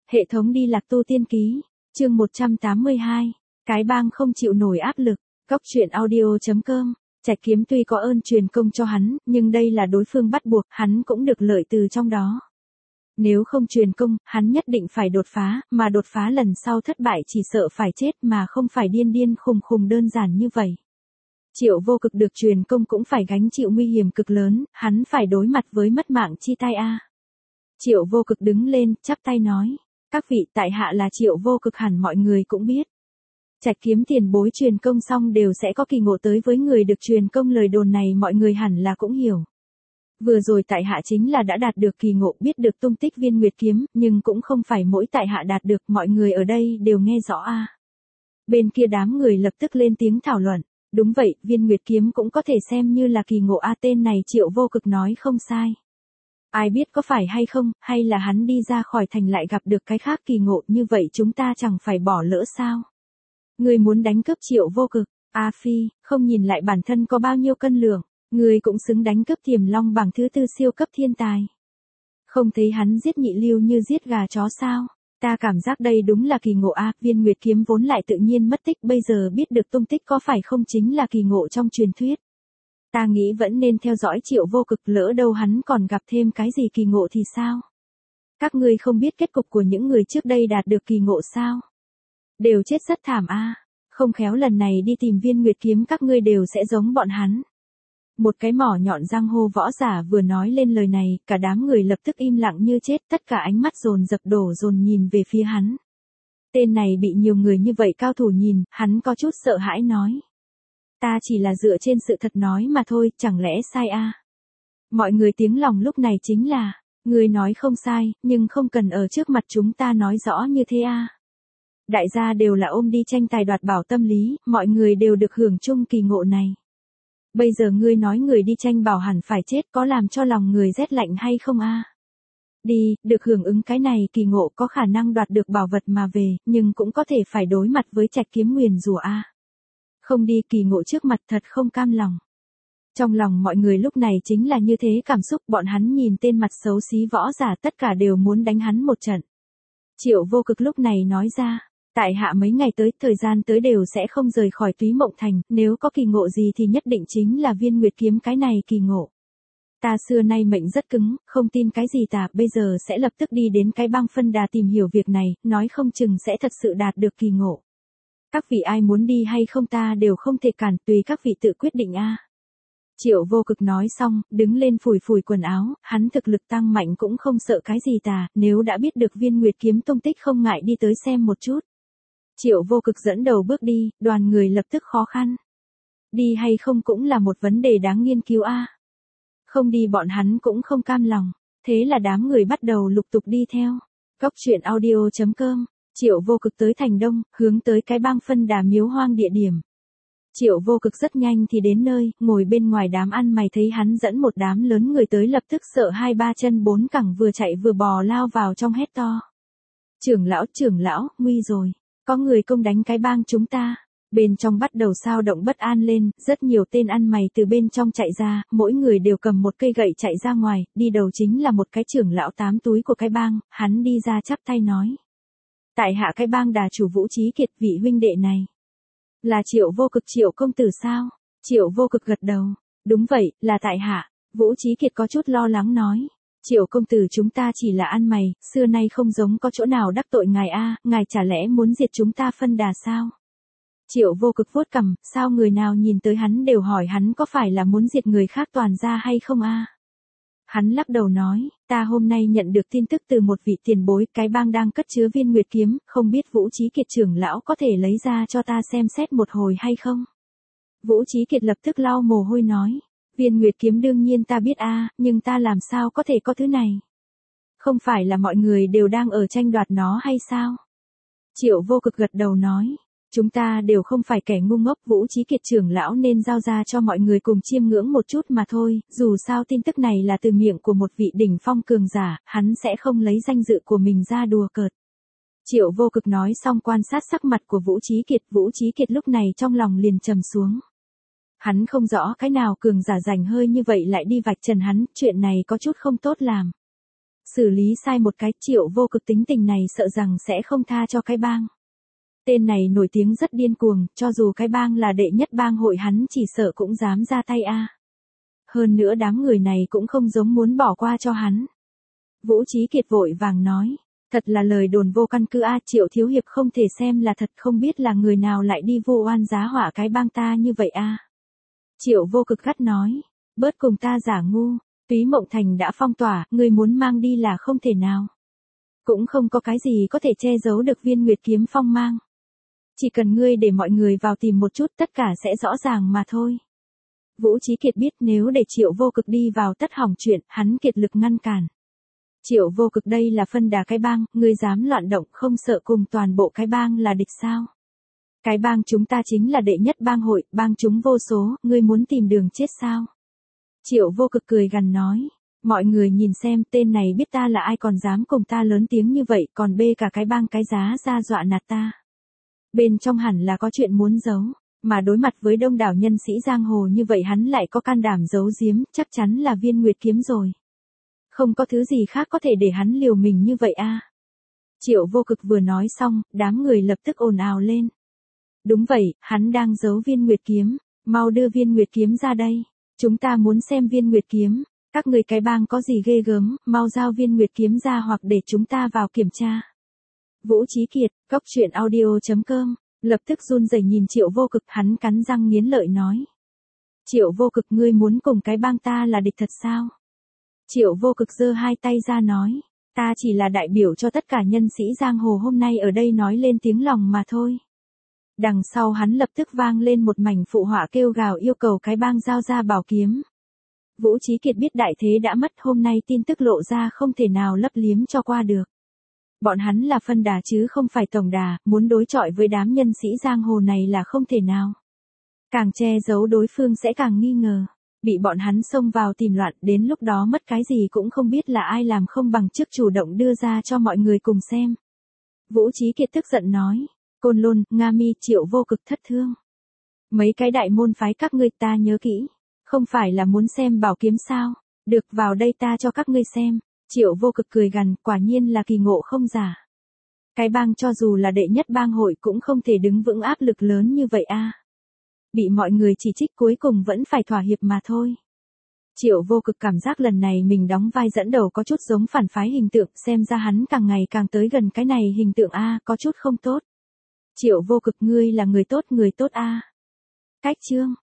Hệ thống đi lạc tu tiên ký, chương 182, cái bang không chịu nổi áp lực, góc truyện audio.com, Trạch Kiếm tuy có ơn truyền công cho hắn, nhưng đây là đối phương bắt buộc, hắn cũng được lợi từ trong đó. Nếu không truyền công, hắn nhất định phải đột phá, mà đột phá lần sau thất bại chỉ sợ phải chết mà không phải điên điên khùng khùng đơn giản như vậy. Triệu Vô Cực được truyền công cũng phải gánh chịu nguy hiểm cực lớn, hắn phải đối mặt với mất mạng chi tai a. Triệu Vô Cực đứng lên, chắp tay nói, các vị, tại hạ là Triệu Vô Cực, hẳn mọi người cũng biết. Trạch Kiếm tiền bối truyền công xong đều sẽ có kỳ ngộ tới với người được truyền công, lời đồn này mọi người hẳn là cũng hiểu. Vừa rồi tại hạ chính là đã đạt được kỳ ngộ, biết được tung tích viên nguyệt kiếm, nhưng cũng không phải mỗi tại hạ đạt được, mọi người ở đây đều nghe rõ a. Bên kia đám người lập tức lên tiếng thảo luận, đúng vậy, viên nguyệt kiếm cũng có thể xem như là kỳ ngộ a, tên này Triệu Vô Cực nói không sai. Ai biết có phải hay không, hay là hắn đi ra khỏi thành lại gặp được cái khác kỳ ngộ, như vậy chúng ta chẳng phải bỏ lỡ sao? Người muốn đánh cướp Triệu Vô Cực, A Phi, không nhìn lại bản thân có bao nhiêu cân lượng, người cũng xứng đánh cướp Tiềm Long bằng thứ tư siêu cấp thiên tài. Không thấy hắn giết Nhị Lưu như giết gà chó sao? Ta cảm giác đây đúng là kỳ ngộ a, viên nguyệt kiếm vốn lại tự nhiên mất tích, bây giờ biết được tung tích có phải không chính là kỳ ngộ trong truyền thuyết. Ta nghĩ vẫn nên theo dõi Triệu Vô Cực, lỡ đâu hắn còn gặp thêm cái gì kỳ ngộ thì sao? Các ngươi không biết kết cục của những người trước đây đạt được kỳ ngộ sao? Đều chết rất thảm a, không khéo lần này đi tìm viên nguyệt kiếm các ngươi đều sẽ giống bọn hắn. Một cái mỏ nhọn giang hồ võ giả vừa nói lên lời này, cả đám người lập tức im lặng như chết, tất cả ánh mắt dồn dập đổ dồn nhìn về phía hắn. Tên này bị nhiều người như vậy cao thủ nhìn, hắn có chút sợ hãi nói. Ta chỉ là dựa trên sự thật nói mà thôi, chẳng lẽ sai a? Mọi người tiếng lòng lúc này chính là, người nói không sai, nhưng không cần ở trước mặt chúng ta nói rõ như thế a. Đại gia đều là ôm đi tranh tài đoạt bảo tâm lý, mọi người đều được hưởng chung kỳ ngộ này. Bây giờ ngươi nói người đi tranh bảo hẳn phải chết, có làm cho lòng người rét lạnh hay không a? Đi, được hưởng ứng cái này kỳ ngộ, có khả năng đoạt được bảo vật mà về, nhưng cũng có thể phải đối mặt với Trạch Kiếm nguyền rủa a. Không đi, kỳ ngộ trước mặt thật không cam lòng. Trong lòng mọi người lúc này chính là như thế cảm xúc, bọn hắn nhìn tên mặt xấu xí võ giả tất cả đều muốn đánh hắn một trận. Triệu Vô Cực lúc này nói ra, tại hạ mấy ngày tới, thời gian tới đều sẽ không rời khỏi Túy Mộng Thành, nếu có kỳ ngộ gì thì nhất định chính là viên nguyệt kiếm cái này kỳ ngộ. Ta xưa nay mệnh rất cứng, không tin cái gì ta, bây giờ sẽ lập tức đi đến cái bang Phân Đà tìm hiểu việc này, nói không chừng sẽ thật sự đạt được kỳ ngộ. Các vị ai muốn đi hay không ta đều không thể cản, tùy các vị tự quyết định a. Triệu Vô Cực nói xong, đứng lên phủi phủi quần áo, hắn thực lực tăng mạnh cũng không sợ cái gì ta, nếu đã biết được viên nguyệt kiếm tung tích không ngại đi tới xem một chút. Triệu Vô Cực dẫn đầu bước đi, đoàn người lập tức khó khăn. Đi hay không cũng là một vấn đề đáng nghiên cứu a. Không đi bọn hắn cũng không cam lòng, thế là đám người bắt đầu lục tục đi theo. Góc truyện audio.com, Triệu Vô Cực tới thành đông, hướng tới cái bang Phân Đà miếu hoang địa điểm. Triệu Vô Cực rất nhanh thì đến nơi, ngồi bên ngoài đám ăn mày thấy hắn dẫn một đám lớn người tới lập tức sợ hai ba chân bốn cẳng, vừa chạy vừa bò lao vào trong hét to. Trưởng lão, nguy rồi. Có người công đánh cái bang chúng ta. Bên trong bắt đầu xao động bất an lên, rất nhiều tên ăn mày từ bên trong chạy ra, mỗi người đều cầm một cây gậy chạy ra ngoài, đi đầu chính là một cái trưởng lão 8 túi của cái bang, hắn đi ra chắp tay nói. Tại hạ cái bang đà chủ Vũ Chí Kiệt, vị huynh đệ này. Là Triệu Vô Cực, Triệu công tử sao? Triệu Vô Cực gật đầu. Đúng vậy, là tại hạ. Vũ Chí Kiệt có chút lo lắng nói. Triệu công tử, chúng ta chỉ là ăn mày, xưa nay không giống có chỗ nào đắc tội ngài a, ngài chả lẽ muốn diệt chúng ta Phân Đà sao? Triệu Vô Cực vuốt cằm, sao người nào nhìn tới hắn đều hỏi hắn có phải là muốn diệt người khác toàn ra hay không a? Hắn lắc đầu nói, ta hôm nay nhận được tin tức từ một vị tiền bối, cái bang đang cất chứa viên nguyệt kiếm, không biết Vũ Chí Kiệt trưởng lão có thể lấy ra cho ta xem xét một hồi hay không? Vũ Chí Kiệt lập tức lau mồ hôi nói, viên nguyệt kiếm đương nhiên ta biết a, nhưng ta làm sao có thể có thứ này? Không phải là mọi người đều đang ở tranh đoạt nó hay sao? Triệu Vô Cực gật đầu nói, chúng ta đều không phải kẻ ngu ngốc, Vũ Chí Kiệt trưởng lão nên giao ra cho mọi người cùng chiêm ngưỡng một chút mà thôi, dù sao tin tức này là từ miệng của một vị đỉnh phong cường giả, hắn sẽ không lấy danh dự của mình ra đùa cợt. Triệu Vô Cực nói xong quan sát sắc mặt của Vũ Chí Kiệt lúc này trong lòng liền trầm xuống. Hắn không rõ cái nào cường giả rảnh hơi như vậy lại đi vạch trần hắn, chuyện này có chút không tốt làm. Xử lý sai một cái, Triệu Vô Cực tính tình này sợ rằng sẽ không tha cho cái bang. Tên này nổi tiếng rất điên cuồng, cho dù cái bang là đệ nhất bang hội hắn chỉ sợ cũng dám ra tay a. Hơn nữa đám người này cũng không giống muốn bỏ qua cho hắn. Vũ Chí Kiệt vội vàng nói, thật là lời đồn vô căn cứ a, Triệu thiếu hiệp không thể xem là thật, không biết là người nào lại đi vu oan giá họa cái bang ta như vậy a. Triệu Vô Cực gắt nói, bớt cùng ta giả ngu, Túy Mộng Thành đã phong tỏa, người muốn mang đi là không thể nào. Cũng không có cái gì có thể che giấu được Viên Nguyệt kiếm phong mang. Chỉ cần ngươi để mọi người vào tìm một chút tất cả sẽ rõ ràng mà thôi. Vũ Chí Kiệt biết nếu để Triệu Vô Cực đi vào tất hỏng chuyện, hắn kiệt lực ngăn cản. Triệu Vô Cực đây là phân đà cái bang, ngươi dám loạn động không sợ cùng toàn bộ cái bang là địch sao? Cái bang chúng ta chính là đệ nhất bang hội, bang chúng vô số, ngươi muốn tìm đường chết sao? Triệu Vô Cực cười gằn nói, mọi người nhìn xem tên này biết ta là ai còn dám cùng ta lớn tiếng như vậy, còn bê cả cái bang cái giá ra dọa nạt ta. Bên trong hẳn là có chuyện muốn giấu, mà đối mặt với đông đảo nhân sĩ giang hồ như vậy hắn lại có can đảm giấu giếm, chắc chắn là Viên Nguyệt kiếm rồi. Không có thứ gì khác có thể để hắn liều mình như vậy a. Triệu Vô Cực vừa nói xong, đám người lập tức ồn ào lên. Đúng vậy, hắn đang giấu Viên Nguyệt kiếm, mau đưa Viên Nguyệt kiếm ra đây. Chúng ta muốn xem Viên Nguyệt kiếm, các người cái bang có gì ghê gớm, mau giao Viên Nguyệt kiếm ra hoặc để chúng ta vào kiểm tra. Vũ Chí Kiệt, goctruyện.audio.com, lập tức run rẩy nhìn Triệu Vô Cực, hắn cắn răng nghiến lợi nói. Triệu Vô Cực, ngươi muốn cùng cái bang ta là địch thật sao? Triệu Vô Cực giơ hai tay ra nói, ta chỉ là đại biểu cho tất cả nhân sĩ giang hồ hôm nay ở đây nói lên tiếng lòng mà thôi. Đằng sau hắn lập tức vang lên một mảnh phụ họa kêu gào yêu cầu cái bang giao ra bảo kiếm. Vũ Chí Kiệt biết đại thế đã mất, hôm nay tin tức lộ ra không thể nào lấp liếm cho qua được. Bọn hắn là phân đà chứ không phải tổng đà, muốn đối chọi với đám nhân sĩ giang hồ này là không thể nào. Càng che giấu đối phương sẽ càng nghi ngờ. Bị bọn hắn xông vào tìm loạn, đến lúc đó mất cái gì cũng không biết là ai làm không bằng trước chủ động đưa ra cho mọi người cùng xem. Vũ Chí Kiệt tức giận nói, Côn Lôn, Nga Mi, Triệu Vô Cực thất thương. Mấy cái đại môn phái các ngươi ta nhớ kỹ, không phải là muốn xem bảo kiếm sao, được vào đây ta cho các ngươi xem. Triệu Vô Cực cười gằn, quả nhiên là kỳ ngộ không giả. Cái bang cho dù là đệ nhất bang hội cũng không thể đứng vững áp lực lớn như vậy a. Bị mọi người chỉ trích cuối cùng vẫn phải thỏa hiệp mà thôi. Triệu Vô Cực cảm giác lần này mình đóng vai dẫn đầu có chút giống phản phái hình tượng, xem ra hắn càng ngày càng tới gần cái này hình tượng a, có chút không tốt. Triệu Vô Cực, ngươi là người tốt a. Cách chương